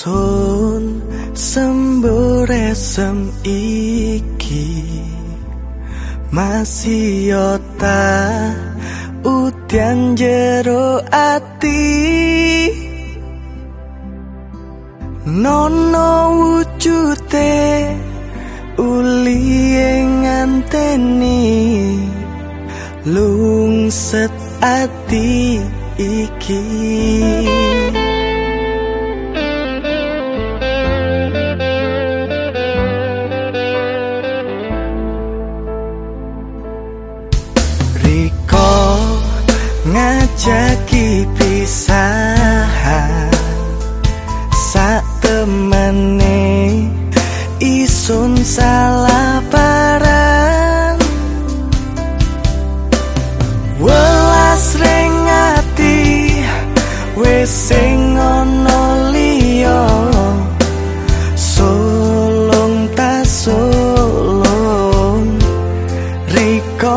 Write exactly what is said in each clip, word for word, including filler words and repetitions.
Sun semburesem iki masih yota udan jero ati nono wujute uli nganteni lungset ati iki Riko ngajaki pisahan sak temene isun salah paran welas rengati wis sing ana liya solong ta solong Riko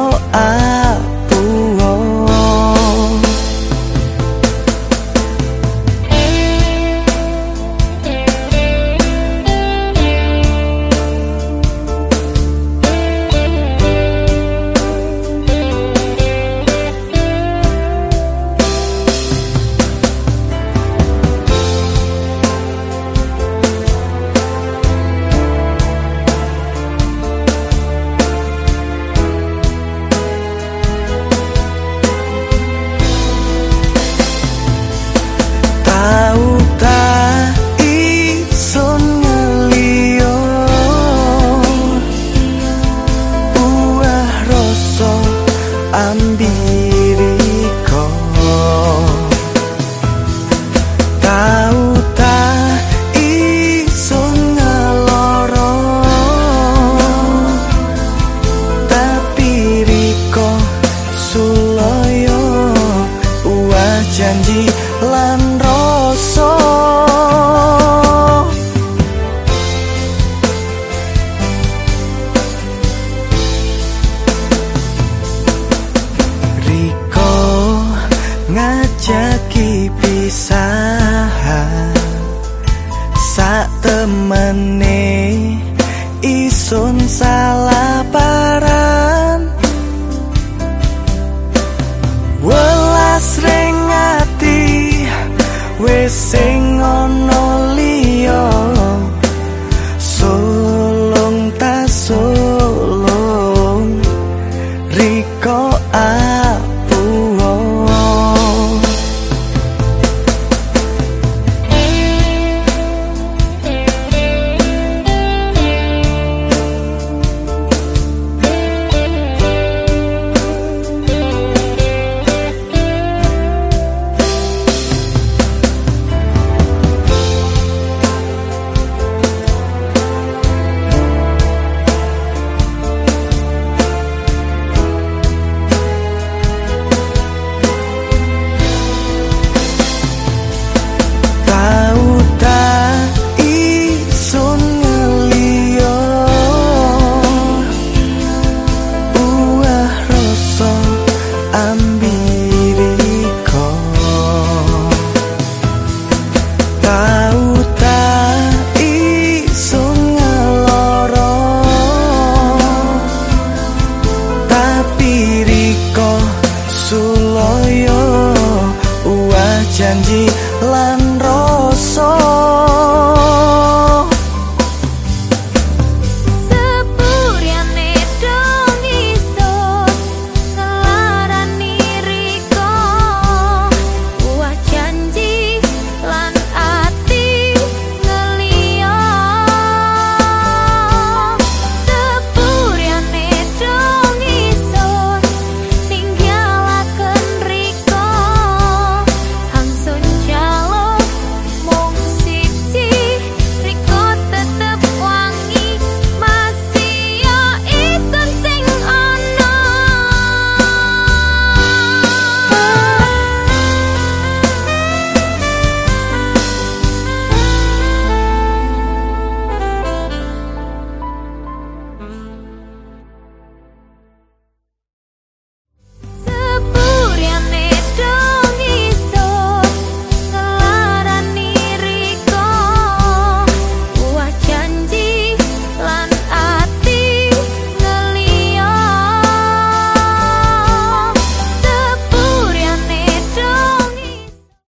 ambiriko tau ta iso ngeloro tapi Riko suloyo uah janji lan rasa ngajaki pisahan sak temene isun salah paran welas rengati wis sing ana liya